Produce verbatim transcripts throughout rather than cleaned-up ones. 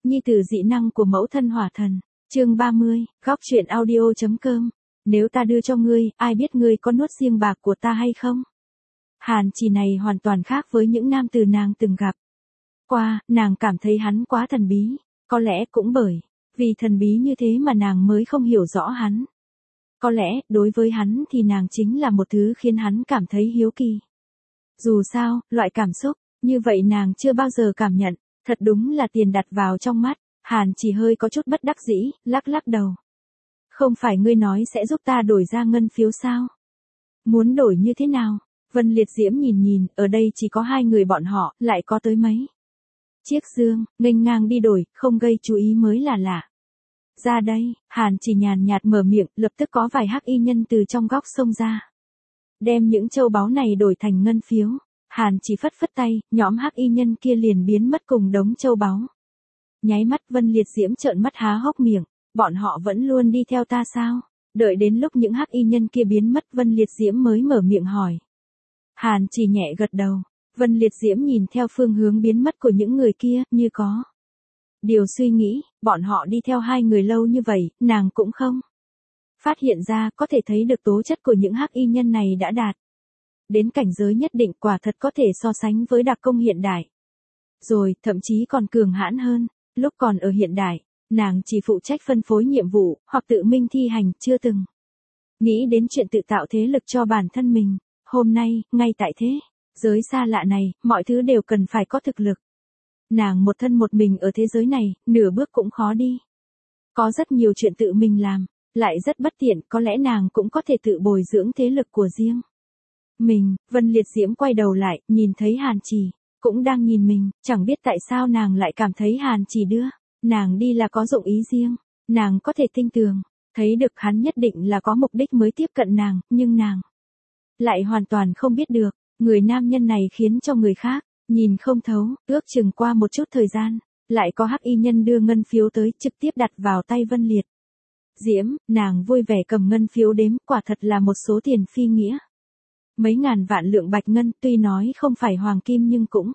nhi tử dị năng của mẫu thân hỏa thần. Chương ba mươi, góc truyện audio.com. Nếu ta đưa cho ngươi, ai biết ngươi có nuốt riêng bạc của ta hay không? Hàn Chỉ này hoàn toàn khác với những nam tử nàng từng gặp. Qua, nàng cảm thấy hắn quá thần bí, có lẽ cũng bởi vì thần bí như thế mà nàng mới không hiểu rõ hắn. Có lẽ, đối với hắn thì nàng chính là một thứ khiến hắn cảm thấy hiếu kỳ. Dù sao, loại cảm xúc như vậy nàng chưa bao giờ cảm nhận, thật đúng là tiền đặt vào trong mắt. Hàn Chỉ hơi có chút bất đắc dĩ, lắc lắc đầu. Không phải ngươi nói sẽ giúp ta đổi ra ngân phiếu sao? Muốn đổi như thế nào? Vân Liệt Diễm nhìn nhìn, ở đây chỉ có hai người bọn họ, lại có tới mấy chiếc dương, nghênh ngang đi đổi, không gây chú ý mới là lạ. Ra đây, Hàn Chỉ nhàn nhạt mở miệng, lập tức có vài hắc y nhân từ trong góc xông ra. Đem những châu báu này đổi thành ngân phiếu. Hàn Chỉ phất phất tay, nhóm hắc y nhân kia liền biến mất cùng đống châu báu. Nháy mắt Vân Liệt Diễm trợn mắt há hốc miệng, bọn họ vẫn luôn đi theo ta sao? Đợi đến lúc những hắc y nhân kia biến mất Vân Liệt Diễm mới mở miệng hỏi. Hàn Chỉ nhẹ gật đầu, Vân Liệt Diễm nhìn theo phương hướng biến mất của những người kia, như có điều suy nghĩ, bọn họ đi theo hai người lâu như vậy, nàng cũng không phát hiện ra, có thể thấy được tố chất của những hắc y nhân này đã đạt đến cảnh giới nhất định, quả thật có thể so sánh với đặc công hiện đại. Rồi, thậm chí còn cường hãn hơn, lúc còn ở hiện đại, nàng chỉ phụ trách phân phối nhiệm vụ, hoặc tự mình thi hành, chưa từng nghĩ đến chuyện tự tạo thế lực cho bản thân mình. Hôm nay, ngay tại thế giới xa lạ này, mọi thứ đều cần phải có thực lực. Nàng một thân một mình ở thế giới này, nửa bước cũng khó đi. Có rất nhiều chuyện tự mình làm, lại rất bất tiện, có lẽ nàng cũng có thể tự bồi dưỡng thế lực của riêng mình. Vân Liệt Diễm quay đầu lại, nhìn thấy Hàn Chỉ cũng đang nhìn mình, chẳng biết tại sao nàng lại cảm thấy Hàn Chỉ đưa nàng đi là có dụng ý riêng. Nàng có thể tinh tường thấy được hắn nhất định là có mục đích mới tiếp cận nàng, nhưng nàng lại hoàn toàn không biết được, người nam nhân này khiến cho người khác nhìn không thấu. Ước chừng qua một chút thời gian, lại có hắc y nhân đưa ngân phiếu tới, trực tiếp đặt vào tay Vân Liệt Diễm. Nàng vui vẻ cầm ngân phiếu đếm, quả thật là một số tiền phi nghĩa. Mấy ngàn vạn lượng bạch ngân, tuy nói không phải hoàng kim nhưng cũng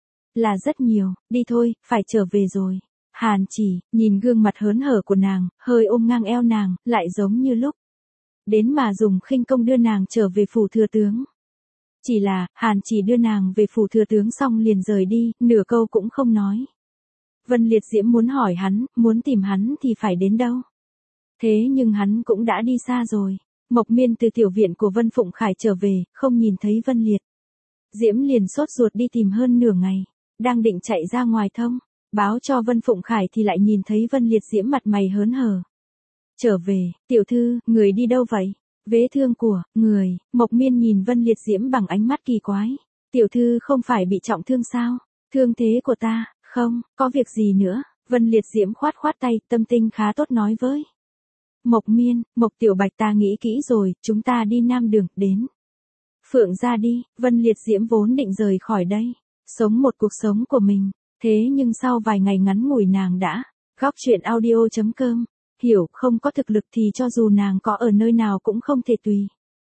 là rất nhiều. Đi thôi, phải trở về rồi. Hàn Chỉ nhìn gương mặt hớn hở của nàng, hơi ôm ngang eo nàng, lại giống như lúc đến mà dùng khinh công đưa nàng trở về phủ thừa tướng. Chỉ là, Hàn Chỉ đưa nàng về phủ thừa tướng xong liền rời đi, nửa câu cũng không nói. Vân Liệt Diễm muốn hỏi hắn, muốn tìm hắn thì phải đến đâu? Thế nhưng hắn cũng đã đi xa rồi. Mộc Miên từ tiểu viện của Vân Phụng Khải trở về, không nhìn thấy Vân Liệt Diễm liền sốt ruột đi tìm hơn nửa ngày. Đang định chạy ra ngoài thông báo cho Vân Phụng Khải thì lại nhìn thấy Vân Liệt Diễm mặt mày hớn hở. Trở về, tiểu thư, người đi đâu vậy? Vết thương của người. Mộc Miên nhìn Vân Liệt Diễm bằng ánh mắt kỳ quái. Tiểu thư không phải bị trọng thương sao? Thương thế của ta, không, có việc gì nữa? Vân Liệt Diễm khoát khoát tay, tâm tình khá tốt nói với Mộc Miên. Mộc Tiểu Bạch, ta nghĩ kỹ rồi, chúng ta đi Nam Đường, đến Phượng gia đi. Vân Liệt Diễm vốn định rời khỏi đây, sống một cuộc sống của mình. Thế nhưng sau vài ngày ngắn ngủi nàng đã góc truyện audio.com hiểu, không có thực lực thì cho dù nàng có ở nơi nào cũng không thể tùy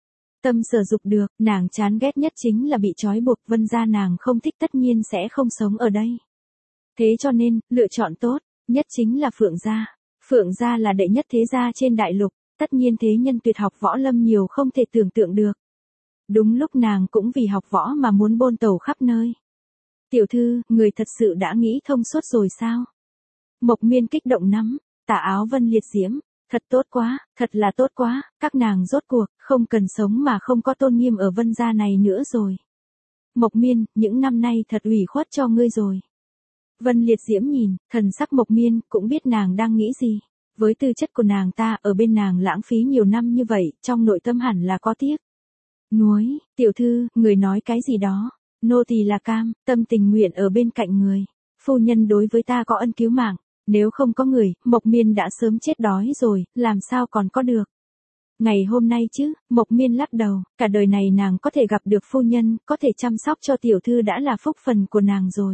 tâm sở dục được. Nàng chán ghét nhất chính là bị trói buộc. Vân gia nàng không thích, tất nhiên sẽ không sống ở đây. Thế cho nên, lựa chọn tốt nhất chính là Phượng gia. Phượng gia là đệ nhất thế gia trên đại lục, tất nhiên thế nhân tuyệt học võ lâm nhiều không thể tưởng tượng được. Đúng lúc nàng cũng vì học võ mà muốn bôn tẩu khắp nơi. Tiểu thư, người thật sự đã nghĩ thông suốt rồi sao? Mộc Miên kích động nắm tà áo Vân Liệt Diễm. Thật tốt quá, thật là tốt quá, các nàng rốt cuộc không cần sống mà không có tôn nghiêm ở Vân gia này nữa rồi. Mộc Miên, những năm nay thật ủy khuất cho ngươi rồi. Vân Liệt Diễm nhìn thần sắc Mộc Miên, cũng biết nàng đang nghĩ gì. Với tư chất của nàng ta, ở bên nàng lãng phí nhiều năm như vậy, trong nội tâm hẳn là có tiếc nuối. Tiểu thư, người nói cái gì đó? Nô tỳ là cam tâm tình nguyện ở bên cạnh người. Phu nhân đối với ta có ân cứu mạng, nếu không có người, Mộc Miên đã sớm chết đói rồi, làm sao còn có được ngày hôm nay chứ? Mộc Miên lắc đầu, cả đời này nàng có thể gặp được phu nhân, có thể chăm sóc cho tiểu thư đã là phúc phần của nàng rồi.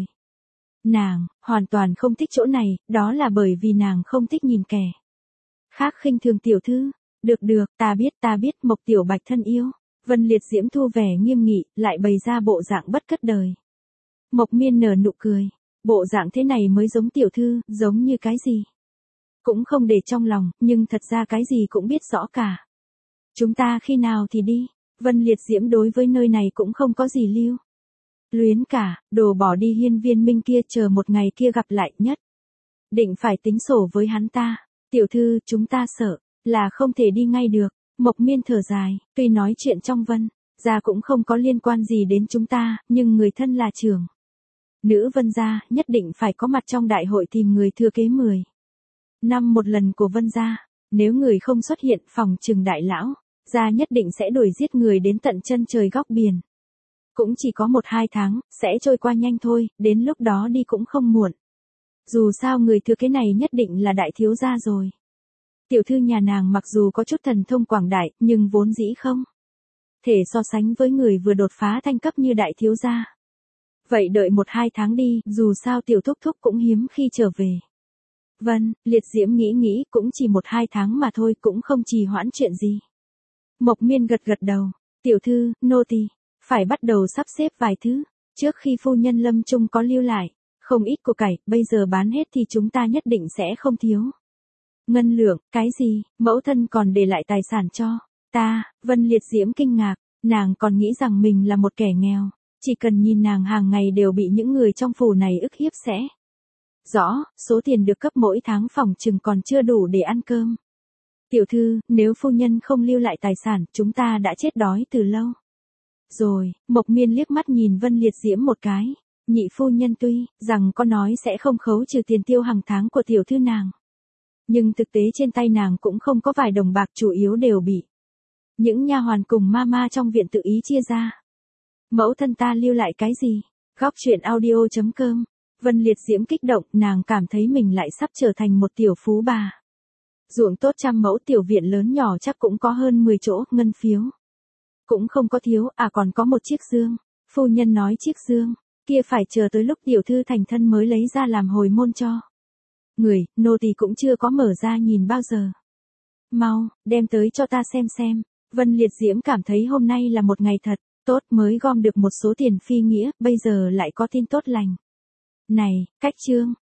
Nàng hoàn toàn không thích chỗ này, đó là bởi vì nàng không thích nhìn kẻ khác khinh thường tiểu thư. Được được, ta biết ta biết. Mộc Tiểu Bạch thân yêu. Vân Liệt Diễm thu vẻ nghiêm nghị, lại bày ra bộ dạng bất cất đời. Mộc Miên nở nụ cười. Bộ dạng thế này mới giống tiểu thư, giống như cái gì? Cũng không để trong lòng, nhưng thật ra cái gì cũng biết rõ cả. Chúng ta khi nào thì đi? Vân Liệt Diễm đối với nơi này cũng không có gì lưu luyến cả, đồ bỏ đi hiên viên minh kia, chờ một ngày kia gặp lại nhất. Định phải tính sổ với hắn ta. Tiểu thư, chúng ta sợ là không thể đi ngay được. Mộc Miên thở dài, tuy nói chuyện trong Vân gia cũng không có liên quan gì đến chúng ta, nhưng người thân là trưởng nữ Vân gia, nhất định phải có mặt trong đại hội tìm người thừa kế mười năm một lần của Vân gia. Nếu người không xuất hiện, phòng trừng đại lão gia nhất định sẽ đuổi giết người đến tận chân trời góc biển. Cũng chỉ có một hai tháng, sẽ trôi qua nhanh thôi, đến lúc đó đi cũng không muộn. Dù sao người thừa kế này nhất định là đại thiếu gia rồi. Tiểu thư nhà nàng mặc dù có chút thần thông quảng đại, nhưng vốn dĩ không thể so sánh với người vừa đột phá thanh cấp như đại thiếu gia. Vậy đợi một hai tháng đi, dù sao tiểu thúc thúc cũng hiếm khi trở về. Vân, Liệt Diễm nghĩ nghĩ, cũng chỉ một hai tháng mà thôi, cũng không trì hoãn chuyện gì. Mộc Miên gật gật đầu, tiểu thư, nô tỳ phải bắt đầu sắp xếp vài thứ. Trước khi phu nhân lâm chung có lưu lại không ít của cải, bây giờ bán hết thì chúng ta nhất định sẽ không thiếu ngân lượng. Cái gì? Mẫu thân còn để lại tài sản cho ta? Vân Liệt Diễm kinh ngạc, nàng còn nghĩ rằng mình là một kẻ nghèo, chỉ cần nhìn nàng hàng ngày đều bị những người trong phủ này ức hiếp sẽ rõ, số tiền được cấp mỗi tháng phòng chừng còn chưa đủ để ăn cơm. Tiểu thư, nếu phu nhân không lưu lại tài sản, chúng ta đã chết đói từ lâu rồi. Mộc Miên liếc mắt nhìn Vân Liệt Diễm một cái. Nhị phu nhân tuy rằng có nói sẽ không khấu trừ tiền tiêu hàng tháng của tiểu thư nàng, nhưng thực tế trên tay nàng cũng không có vài đồng bạc, chủ yếu đều bị những nha hoàn cùng mama trong viện tự ý chia ra. Mẫu thân ta lưu lại cái gì? Góc truyện audio chấm com. Vân Liệt Diễm kích động, nàng cảm thấy mình lại sắp trở thành một tiểu phú bà. Ruộng tốt trăm mẫu, tiểu viện lớn nhỏ chắc cũng có hơn mười chỗ, ngân phiếu cũng không có thiếu, à còn có một chiếc dương. Phu nhân nói chiếc dương kia phải chờ tới lúc tiểu thư thành thân mới lấy ra làm hồi môn cho người, nô tỳ cũng chưa có mở ra nhìn bao giờ. Mau, đem tới cho ta xem xem. Vân Liệt Diễm cảm thấy hôm nay là một ngày thật tốt, mới gom được một số tiền phi nghĩa, bây giờ lại có tin tốt lành. Này, cách chương